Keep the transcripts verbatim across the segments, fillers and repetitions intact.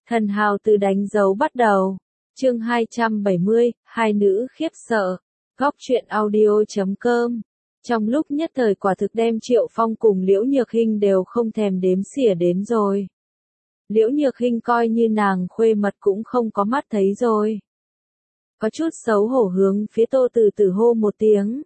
Thần hào từ đánh dấu bắt đầu. Chương hai trăm bảy mươi, hai nữ khiếp sợ. Góc truyện audio chấm com. Trong lúc nhất thời quả thực đem Triệu Phong cùng Liễu Nhược Hinh đều không thèm đếm xỉa đến rồi. Liễu Nhược Hinh coi như nàng khuê mật cũng không có mắt thấy rồi. Có chút xấu hổ hướng phía Tô Từ Từ hô một tiếng.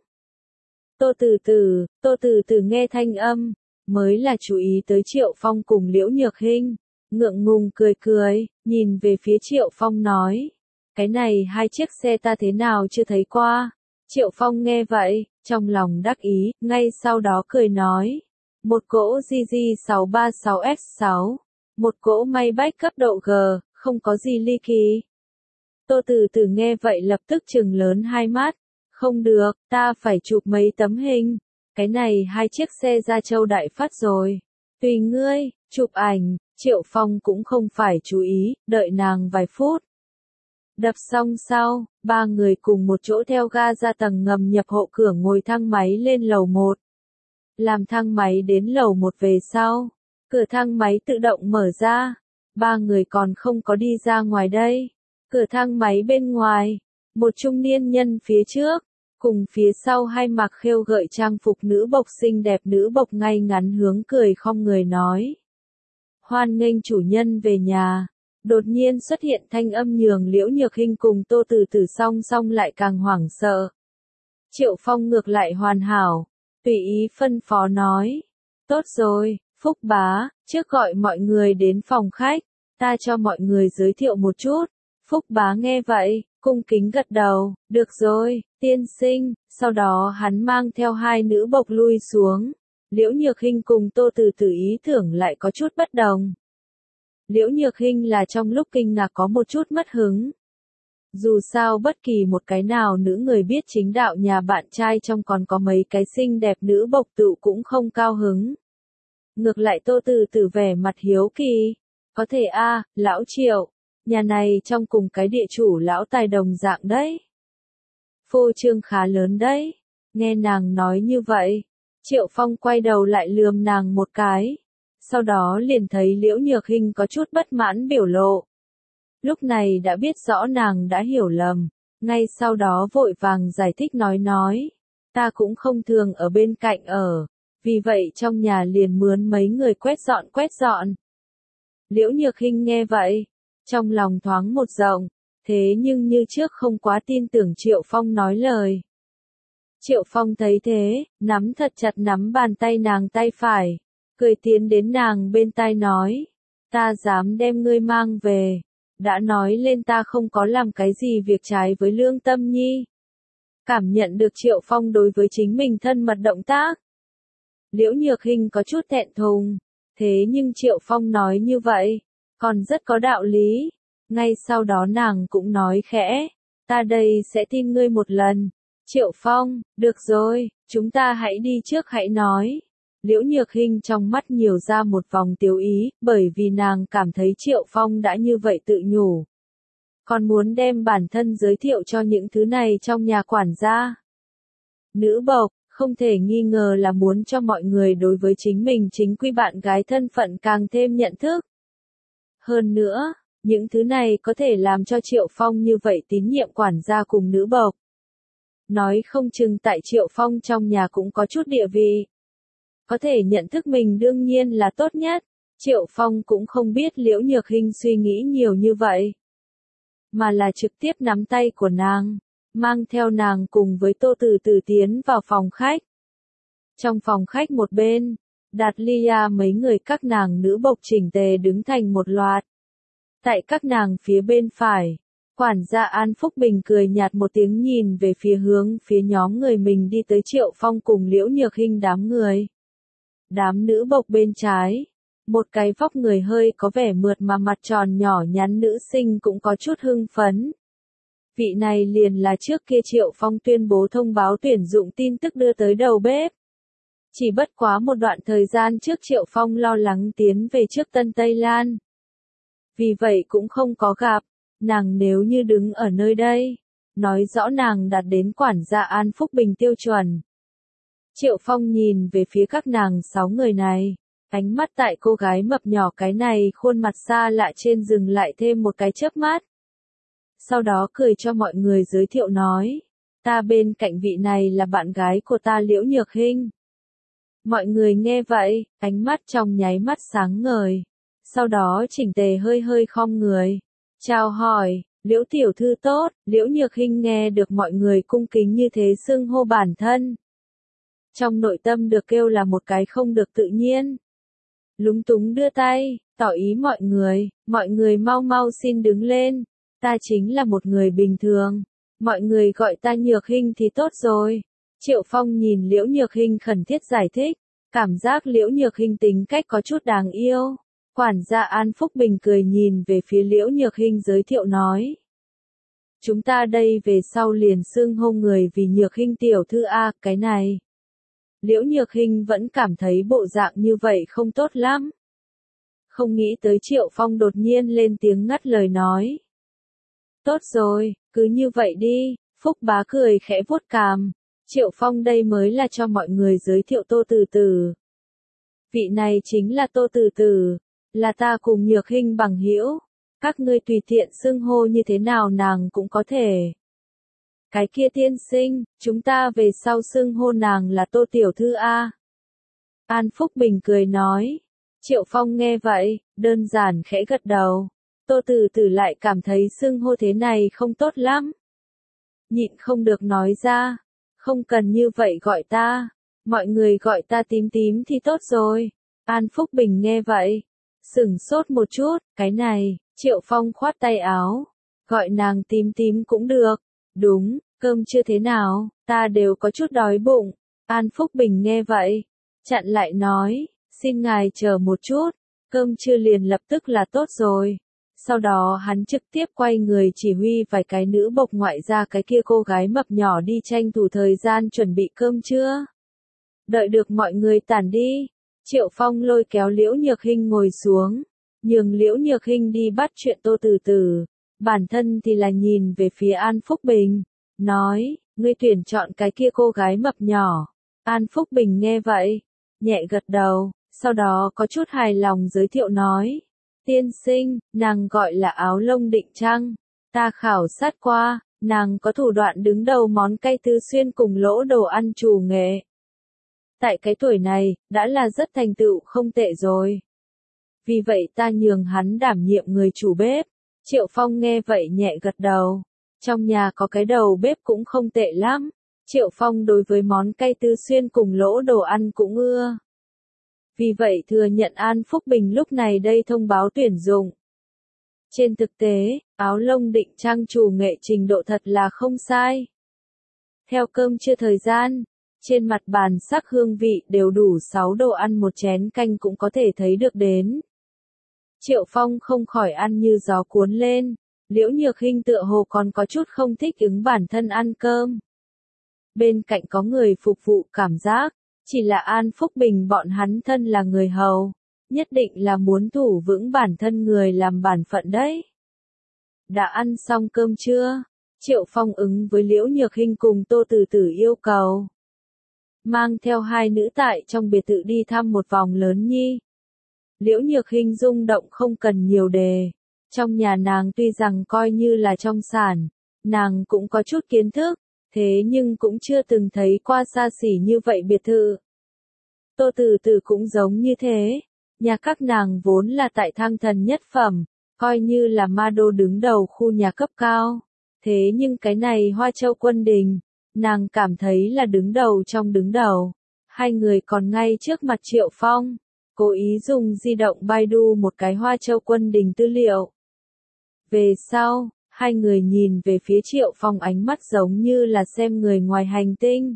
Tô Từ Từ, Tô Từ Từ nghe thanh âm, mới là chú ý tới Triệu Phong cùng Liễu Nhược Hinh, ngượng ngùng cười cười, nhìn về phía Triệu Phong nói, cái này hai chiếc xe ta thế nào chưa thấy qua. Triệu Phong nghe vậy, trong lòng đắc ý, ngay sau đó cười nói, một cỗ G G sáu ba sáu S sáu, một cỗ Maybach cấp độ G, không có gì ly kỳ. Tô Từ Từ nghe vậy lập tức trừng lớn hai mắt, không được, ta phải chụp mấy tấm hình, cái này hai chiếc xe ra châu đại phát rồi, tùy ngươi, chụp ảnh. Triệu Phong cũng không phải chú ý, đợi nàng vài phút. Đập xong sau, ba người cùng một chỗ theo ga ra tầng ngầm nhập hộ cửa ngồi thang máy lên lầu một. Làm thang máy đến lầu một về sau, cửa thang máy tự động mở ra, ba người còn không có đi ra ngoài đây. Cửa thang máy bên ngoài, một trung niên nhân phía trước, cùng phía sau hai mặc khêu gợi trang phục nữ bộc xinh đẹp nữ bộc ngay ngắn hướng cười không người nói. Hoan nghênh chủ nhân về nhà. Đột nhiên xuất hiện thanh âm nhường Liễu Nhược Hinh cùng Tô Từ Từ song song lại càng hoảng sợ. Triệu Phong ngược lại hoàn hảo, tùy ý phân phó nói. Tốt rồi, Phúc bá, trước gọi mọi người đến phòng khách, ta cho mọi người giới thiệu một chút. Phúc bá nghe vậy, cung kính gật đầu, được rồi, tiên sinh, sau đó hắn mang theo hai nữ bộc lui xuống. Liễu Nhược Hinh cùng Tô Từ Từ ý tưởng lại có chút bất đồng. Liễu Nhược Hinh là trong lúc kinh ngạc có một chút mất hứng. Dù sao bất kỳ một cái nào nữ người biết chính đạo nhà bạn trai trong còn có mấy cái xinh đẹp nữ bộc tụ cũng không cao hứng. Ngược lại Tô Từ Từ vẻ mặt hiếu kỳ. Có thể a, à, lão Triệu, nhà này trong cùng cái địa chủ lão tài đồng dạng đấy. Phô trương khá lớn đấy. Nghe nàng nói như vậy. Triệu Phong quay đầu lại lườm nàng một cái, sau đó liền thấy Liễu Nhược Hinh có chút bất mãn biểu lộ. Lúc này đã biết rõ nàng đã hiểu lầm, ngay sau đó vội vàng giải thích nói nói, ta cũng không thường ở bên cạnh ở, vì vậy trong nhà liền mướn mấy người quét dọn quét dọn. Liễu Nhược Hinh nghe vậy, trong lòng thoáng một rộng, thế nhưng như trước không quá tin tưởng Triệu Phong nói lời. Triệu Phong thấy thế, nắm thật chặt nắm bàn tay nàng tay phải, cười tiến đến nàng bên tai nói, ta dám đem ngươi mang về, đã nói lên ta không có làm cái gì việc trái với lương tâm nhi. Cảm nhận được Triệu Phong đối với chính mình thân mật động tác. Liễu Nhược Hinh có chút thẹn thùng, thế nhưng Triệu Phong nói như vậy, còn rất có đạo lý, ngay sau đó nàng cũng nói khẽ, ta đây sẽ tin ngươi một lần. Triệu Phong, được rồi, chúng ta hãy đi trước hãy nói. Liễu Nhược Hinh trong mắt nhiều ra một vòng tiêu ý, bởi vì nàng cảm thấy Triệu Phong đã như vậy tự nhủ. Còn muốn đem bản thân giới thiệu cho những thứ này trong nhà quản gia. Nữ bộc, không thể nghi ngờ là muốn cho mọi người đối với chính mình chính quy bạn gái thân phận càng thêm nhận thức. Hơn nữa, những thứ này có thể làm cho Triệu Phong như vậy tín nhiệm quản gia cùng nữ bộc. Nói không chừng tại Triệu Phong trong nhà cũng có chút địa vị. Có thể nhận thức mình đương nhiên là tốt nhất. Triệu Phong cũng không biết Liễu Nhược Hinh suy nghĩ nhiều như vậy. Mà là trực tiếp nắm tay của nàng, mang theo nàng cùng với Tô Từ Từ tiến vào phòng khách. Trong phòng khách một bên, Đạt Lia mấy người các nàng nữ bộc chỉnh tề đứng thành một loạt. Tại các nàng phía bên phải, quản gia An Phúc Bình cười nhạt một tiếng nhìn về phía hướng phía nhóm người mình đi tới Triệu Phong cùng Liễu Nhược Hinh đám người. Đám nữ bộc bên trái, một cái vóc người hơi có vẻ mượt mà mặt tròn nhỏ nhắn nữ sinh cũng có chút hưng phấn. Vị này liền là trước kia Triệu Phong tuyên bố thông báo tuyển dụng tin tức đưa tới đầu bếp. Chỉ bất quá một đoạn thời gian trước Triệu Phong lo lắng tiến về trước Tân Tây Lan. Vì vậy cũng không có gặp. Nàng nếu như đứng ở nơi đây, nói rõ nàng đạt đến quản gia An Phúc Bình tiêu chuẩn. Triệu Phong nhìn về phía các nàng sáu người này, Ánh mắt tại cô gái mập nhỏ cái này khuôn mặt xa lạ trên dừng lại thêm một cái chớp mắt. Sau đó cười cho mọi người giới thiệu nói, ta bên cạnh vị này là bạn gái của ta Liễu Nhược Hinh. Mọi người nghe vậy, ánh mắt trong nháy mắt sáng ngời. Sau đó chỉnh tề hơi hơi khom người. Chào hỏi, Liễu tiểu thư tốt, Liễu Nhược Hinh nghe được mọi người cung kính như thế xưng hô bản thân. Trong nội tâm được kêu là một cái không được tự nhiên. Lúng túng đưa tay, tỏ ý mọi người, mọi người mau mau xin đứng lên. Ta chính là một người bình thường. Mọi người gọi ta Nhược Hinh thì tốt rồi. Triệu Phong nhìn Liễu Nhược Hinh khẩn thiết giải thích. Cảm giác Liễu Nhược Hinh tính cách có chút đáng yêu. Quản gia An Phúc Bình cười nhìn về phía Liễu Nhược Hinh giới thiệu nói. Chúng ta đây về sau liền xưng hô người vì Nhược Hinh tiểu thư A, cái này. Liễu Nhược Hinh vẫn cảm thấy bộ dạng như vậy không tốt lắm. Không nghĩ tới Triệu Phong đột nhiên lên tiếng ngắt lời nói. Tốt rồi, cứ như vậy đi, Phúc bá cười khẽ vuốt cằm. Triệu Phong đây mới là cho mọi người giới thiệu Tô Từ Từ. Vị này chính là Tô Từ Từ, là ta cùng Nhược Hinh bằng hữu. Các ngươi tùy tiện xưng hô như thế nào nàng cũng có thể. Cái kia tiên sinh, chúng ta về sau xưng hô nàng là Tô tiểu thư A. An Phúc Bình cười nói. Triệu Phong nghe vậy, đơn giản khẽ gật đầu. Tô Từ Từ lại cảm thấy xưng hô thế này không tốt lắm. Nhịn không được nói ra. Không cần như vậy gọi ta. Mọi người gọi ta tím tím thì tốt rồi. An Phúc Bình nghe vậy. Sửng sốt một chút, cái này, Triệu Phong khoát tay áo. Gọi nàng tím tím cũng được. Đúng, cơm chưa thế nào, ta đều có chút đói bụng. An Phúc Bình nghe vậy. Chặn lại nói, xin ngài chờ một chút. Cơm chưa liền lập tức là tốt rồi. Sau đó hắn trực tiếp quay người chỉ huy vài cái nữ bộc ngoại ra cái kia cô gái mập nhỏ đi tranh thủ thời gian chuẩn bị cơm trưa. Đợi được mọi người tản đi, Triệu Phong lôi kéo Liễu Nhược Hinh ngồi xuống, nhường Liễu Nhược Hinh đi bắt chuyện Tô Từ Từ. Bản thân thì là nhìn về phía An Phúc Bình, nói, ngươi tuyển chọn cái kia cô gái mập nhỏ. An Phúc Bình nghe vậy, nhẹ gật đầu, sau đó có chút hài lòng giới thiệu nói. Tiên sinh, nàng gọi là Áo Lông Định Trăng. Ta khảo sát qua, nàng có thủ đoạn đứng đầu món cay tứ xuyên cùng lỗ đồ ăn chủ nghệ. Tại cái tuổi này, đã là rất thành tựu không tệ rồi. Vì vậy ta nhường hắn đảm nhiệm người chủ bếp. Triệu Phong nghe vậy nhẹ gật đầu. Trong nhà có cái đầu bếp cũng không tệ lắm. Triệu Phong đối với món cay tứ xuyên cùng lỗ đồ ăn cũng ưa. Vì vậy thừa nhận An Phúc Bình lúc này đây thông báo tuyển dụng. Trên thực tế, Áo Lông Định Trăng chủ nghệ trình độ thật là không sai. Theo cơm trưa thời gian, trên mặt bàn sắc hương vị đều đủ sáu đồ ăn một chén canh cũng có thể thấy được đến. Triệu Phong không khỏi ăn như gió cuốn lên, Liễu Nhược Hinh tựa hồ còn có chút không thích ứng bản thân ăn cơm. Bên cạnh có người phục vụ cảm giác, chỉ là An Phúc Bình bọn hắn thân là người hầu, nhất định là muốn thủ vững bản thân người làm bản phận đấy. Đã ăn xong cơm trưa, Triệu Phong ứng với Liễu Nhược Hinh cùng Tô Từ Từ yêu cầu. Mang theo hai nữ tại trong biệt thự đi thăm một vòng lớn nhi. Liễu Nhược Hinh rung động không cần nhiều đề. Trong nhà nàng tuy rằng coi như là trong sản, nàng cũng có chút kiến thức, thế nhưng cũng chưa từng thấy qua xa xỉ như vậy biệt thự. Tô Từ Từ cũng giống như thế, nhà các nàng vốn là tại Thăng Thần nhất phẩm, coi như là ma đô đứng đầu khu nhà cấp cao. Thế nhưng cái này Hoa Châu Quân Đình, nàng cảm thấy là đứng đầu trong đứng đầu. Hai người còn ngay trước mặt Triệu Phong, cố ý dùng di động Baidu một cái Hoa Châu Quân Đình tư liệu. Về sau, hai người nhìn về phía Triệu Phong ánh mắt giống như là xem người ngoài hành tinh.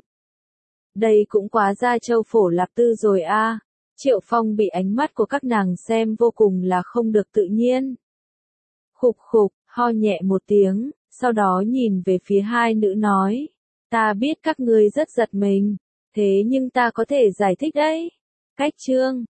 Đây cũng quá ra châu phổ lạp tư rồi a. À. Triệu Phong bị ánh mắt của các nàng xem vô cùng là không được tự nhiên. Khục khục, ho nhẹ một tiếng, sau đó nhìn về phía hai nữ nói. Ta biết các ngươi rất giật mình, thế nhưng ta có thể giải thích đấy. Cách chương,